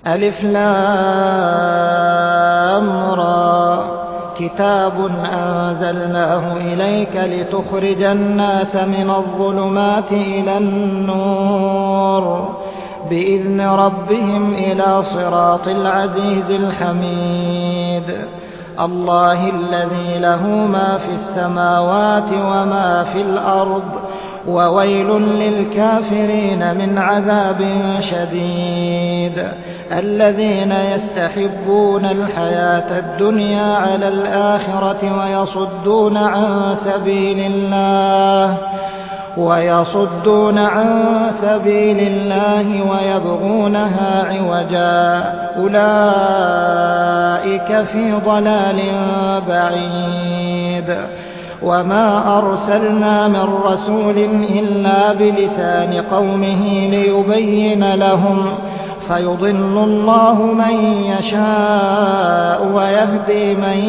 ألف لام را كتاب أنزلناه إليك لتخرج الناس من الظلمات إلى النور بإذن ربهم إلى صراط العزيز الحميد الله الذي له ما في السماوات وما في الأرض وويل للكافرين من عذاب شديد الذين يستحبون الحياة الدنيا على الآخرة ويصدون عن سبيل الله ويبغونها عوجا أولئك في ضلال بعيد وما أرسلنا من رسول إلا بلسان قومه ليبين لهم فيضل الله من يشاء ويهدي من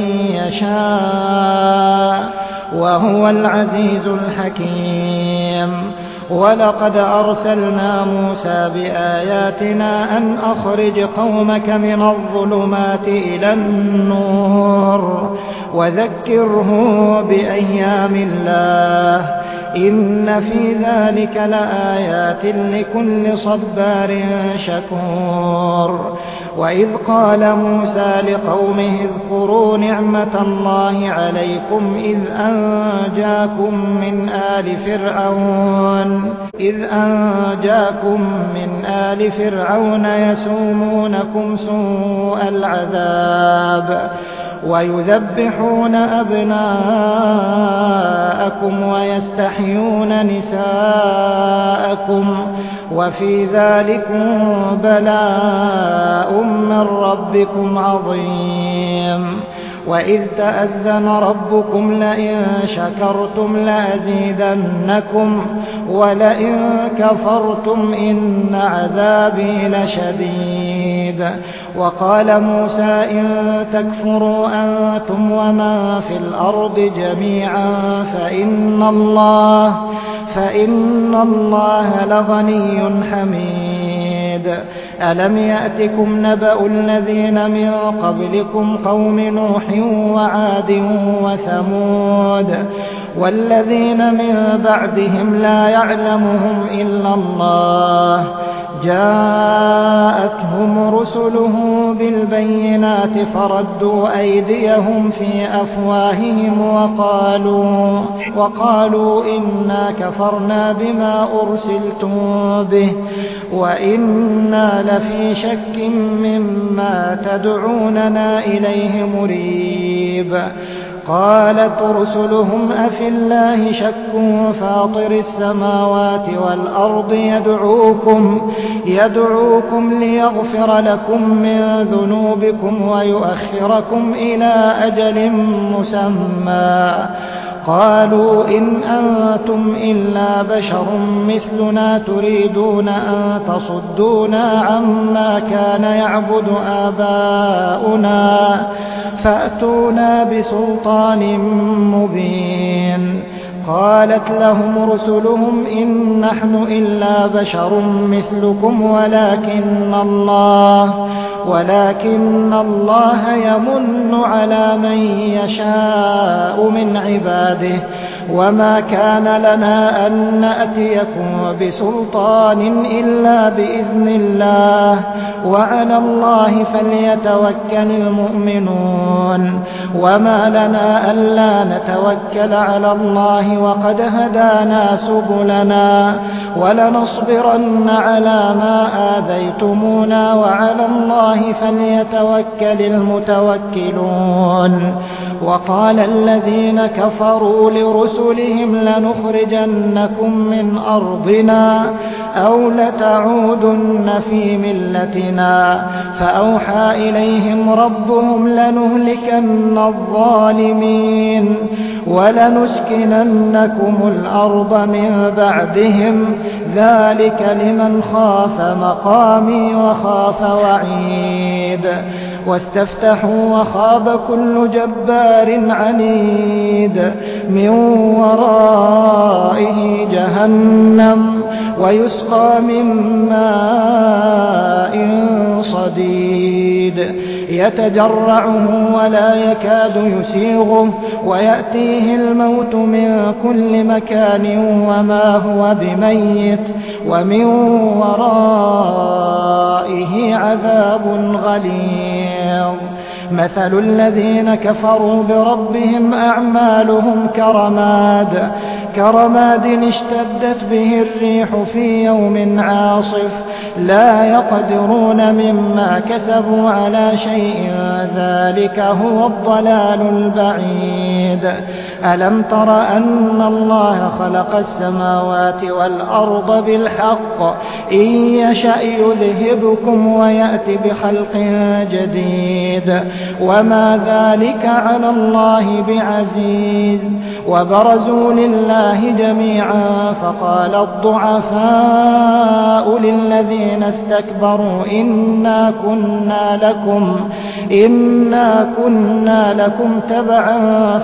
يشاء وهو العزيز الحكيم ولقد أرسلنا موسى بآياتنا أن أخرج قومك من الظلمات إلى النور وذكره بأيام الله إن في ذلك لآيات لكل صبار شكور وإذ قال موسى لقومه اذكروا نعمة الله عليكم إذ أنجاكم من آل فرعون يسومونكم سوء العذاب ويذبحون أبناءكم ويستحيون نساءكم وفي ذلكم بلاء من ربكم عظيم وإذ تأذن ربكم لئن شكرتم لأزيدنكم ولئن كفرتم إن عذابي لشديد وقال موسى إن تكفروا أنتم ومن في الأرض جميعا فإن الله لغني حميد ألم يأتكم نبأ الذين من قبلكم قوم نوح وعاد وثمود والذين من بعدهم لا يعلمهم إلا الله جاءتهم رسلهم بالبينات فردوا أيديهم في أفواههم وقالوا إنا كفرنا بما أرسلتم به وإنا لفي شك مما تدعوننا إليه مريب قالت رسلهم أفي الله شك فاطر السماوات والأرض يدعوكم ليغفر لكم من ذنوبكم ويؤخركم إلى أجل مسمى قالوا إن أنتم إلا بشر مثلنا تريدون أن تصدونا عما كان يعبد آباؤنا فأتونا بسلطان مبين قالت لهم رسلهم إن نحن إلا بشر مثلكم ولكن الله يمن على من يشاء من عباده وما كان لنا أن نأتيكم بسلطان إلا بإذن الله وعلى الله فليتوكل المؤمنون وما لنا ألا نتوكل على الله وقد هدانا سبلنا ولنصبرن على ما آذيتمونا وعلى الله فليتوكل المتوكلون وقال الذين كفروا لرسلهم لنخرجنكم من أرضنا أو لتعودن في ملتنا فأوحى إليهم ربهم لنهلكن الظالمين ولنسكننكم الأرض من بعدهم ذلك لمن خاف مقامي وخاف وعيد واستفتحوا وخاب كل جبار عنيد من ورائه جهنم ويسقى من ماء صديد يتجرعه ولا يكاد يسيغه ويأتيه الموت من كل مكان وما هو بميت ومن ورائه عذاب غليظ. مثل الذين كفروا بربهم أعمالهم كرماد اشتدت به الريح في يوم عاصف لا يقدرون مما كسبوا على شيء ذلك هو الضلال البعيد. ألم تر أن الله خلق السماوات والأرض بالحق إن يشأ يذهبكم ويأتي بخلق جديد وما ذلك على الله بعزيز. وبرزوا لله جميعا فقال الضعفاء للذين استكبروا إنا كنا لكم تبعا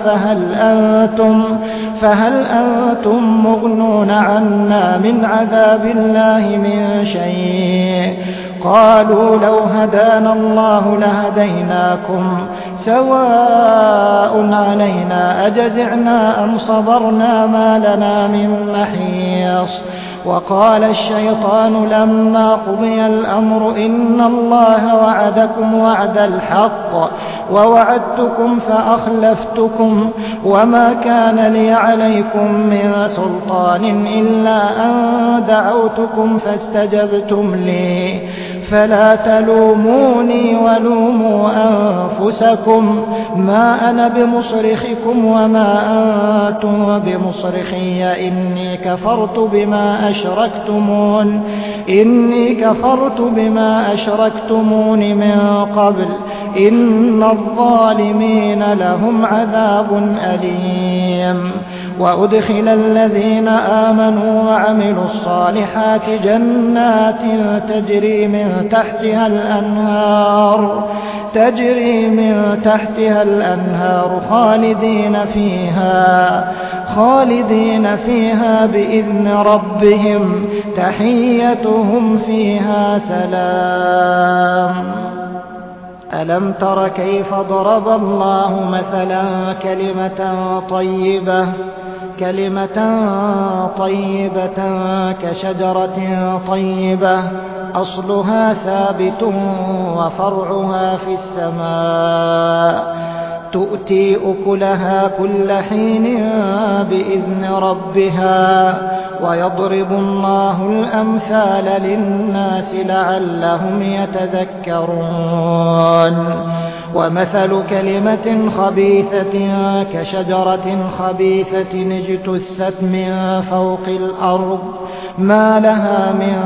فهل أنتم مغنون عنا من عذاب الله من شيء. قالوا لو هدانا الله لهديناكم سواء علينا أجزعنا أم صبرنا ما لنا من محيص. وقال الشيطان لما قضي الأمر إن الله وعدكم وعد الحق ووعدتكم فأخلفتكم وما كان لي عليكم من سلطان إلا أن دعوتكم فاستجبتم لي فلا تلوموني ولوموا أنفسكم ما أنا بمصرخكم وما أنتم بمصرخي إني كفرت بما أشركتمون من قبل إن الظالمين لهم عذاب أليم. وأدخل الذين آمنوا وعملوا الصالحات جنات تجري من تحتها الأنهار خالدين فيها بإذن ربهم تحيتهم فيها سلام. ألم تر كيف ضرب الله مثلا كلمة طيبة كشجرة طيبة أصلها ثابت وفرعها في السماء تؤتي أكلها كل حين بإذن ربها ويضرب الله الأمثال للناس لعلهم يتذكرون. ومثل كلمة خبيثة كشجرة خبيثة اجتثت من فوق الأرض ما لها من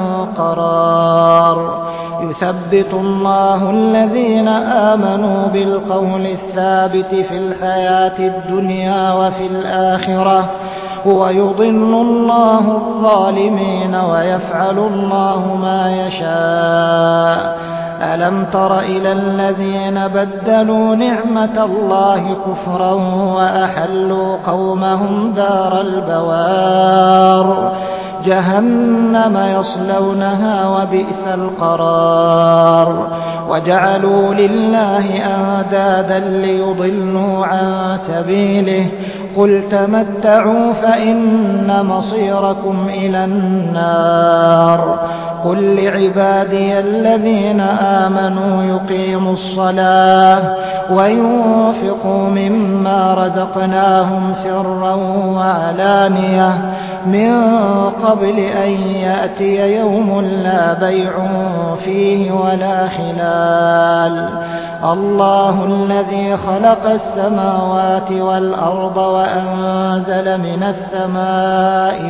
قرار. يثبت الله الذين آمنوا بالقول الثابت في الحياة الدنيا وفي الآخرة ويضل الله الظالمين ويفعل الله ما يشاء. ألم تر إلى الذين بدلوا نعمة الله كفرا وأحلوا قومهم دار البوار جهنم يصلونها وبئس القرار. وجعلوا لله أندادا ليضلوا عن سبيله قل تمتعوا فإن مصيركم إلى النار. قل لعبادي الذين آمنوا يقيموا الصلاة وينفقوا مما رزقناهم سرا وعلانية من قبل أن يأتي يوم لا بيع فيه ولا خلال. الله الذي خلق السماوات والأرض وأنزل من السماء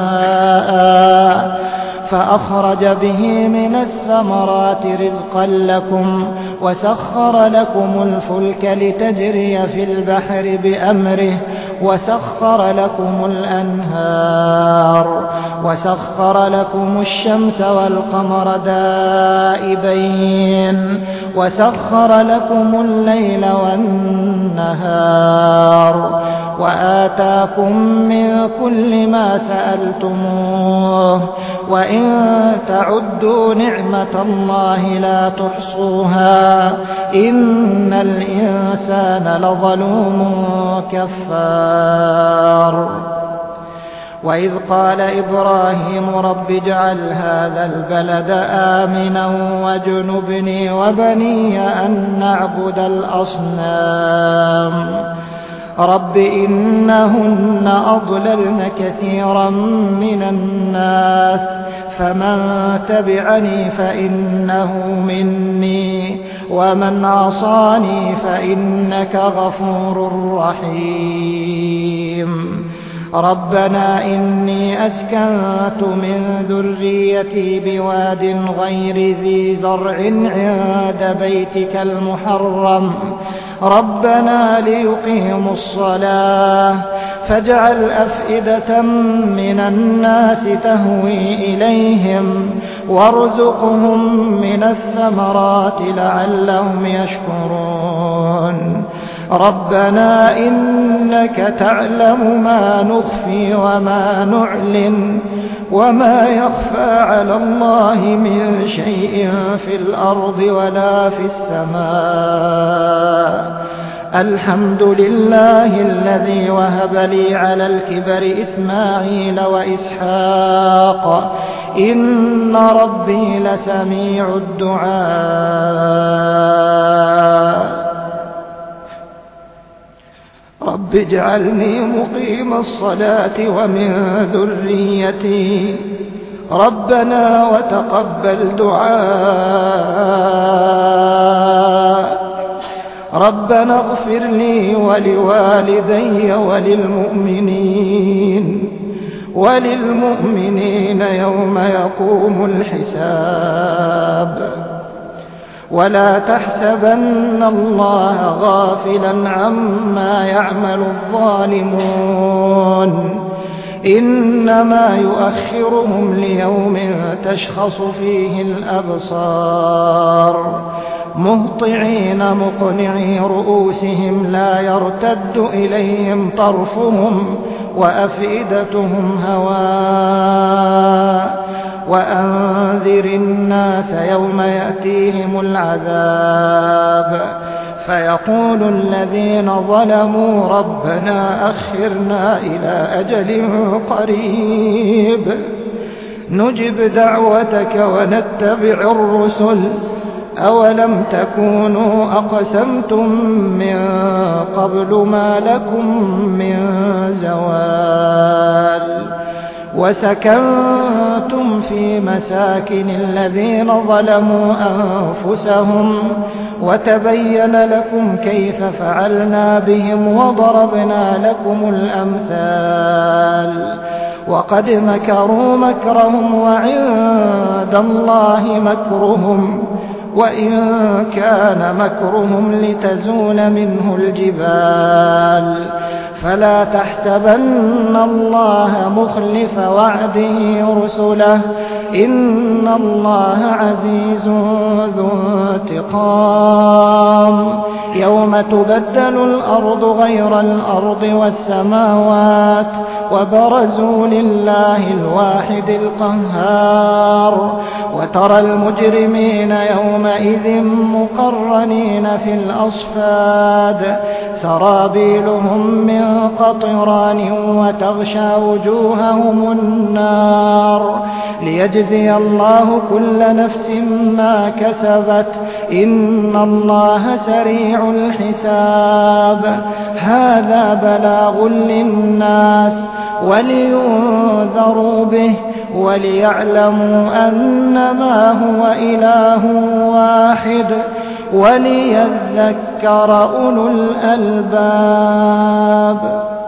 ماء فأخرج به من الثمرات رزقا لكم وسخر لكم الفلك لتجري في البحر بأمره وسخر لكم الأنهار وسخر لكم الشمس والقمر دائبين وسخر لكم الليل والنهار وآتاكم من كل ما سألتموه وإن تعدوا نعمة الله لا تحصوها إن الإنسان لظلوم كفار وإذ قال إبراهيم رب اجعل هذا البلد آمنا واجنبني وبني أن نعبد الأصنام رب إنهن أضللن كثيرا من الناس فمن تبعني فإنه مني ومن عصاني فإنك غفور رحيم ربنا إني أسكنت من ذريتي بواد غير ذي زرع عند بيتك المحرم ربنا ليقيموا الصلاة فاجعل أفئدة من الناس تهوي إليهم وارزقهم من الثمرات لعلهم يشكرون ربنا إنك تعلم ما نخفي وما نعلن وما يخفى على الله من شيء في الأرض ولا في السماء الحمد لله الذي وهب لي على الكبر إسماعيل وإسحاق إن ربي لسميع الدعاء رب اجعلني مقيم الصلاة ومن ذريتي ربنا وتقبل دعاء ربنا اغفر لي ولوالدي وللمؤمنين يوم يقوم الحساب ولا تحسبن الله غافلا عما يعمل الظالمون إنما يؤخرهم ليوم تشخص فيه الأبصار مهطعين مقنعي رؤوسهم لا يرتد إليهم طرفهم وأفئدتهم هواء وأنذر الناس يوم يأتيهم العذاب فيقول الذين ظلموا ربنا أخرنا إلى أجل قريب نجب دعوتك ونتبع الرسل أولم تكونوا أقسمتم من قبل ما لكم من زوال وسكنتم في مساكن الذين ظلموا أنفسهم وتبين لكم كيف فعلنا بهم وضربنا لكم الأمثال وقد مكروا مكرهم وعند الله مكرهم وإن كان مكرهم لتزول منه الجبال فلا تحسبن الله مخلف وعده رسله إن الله عزيز ذو انتقام يوم تبدل الأرض غير الأرض والسماوات وبرزوا لله الواحد القهار وترى المجرمين يومئذ مقرنين في الأصفاد سرابيلهم من قطران وتغشى وجوههم النار ليجزي الله كل نفس ما كسبت إن الله سريع الحساب هذا بلاغ للناس ولينذروا به وليعلموا أنما هو إله واحد وليذكر أولو الألباب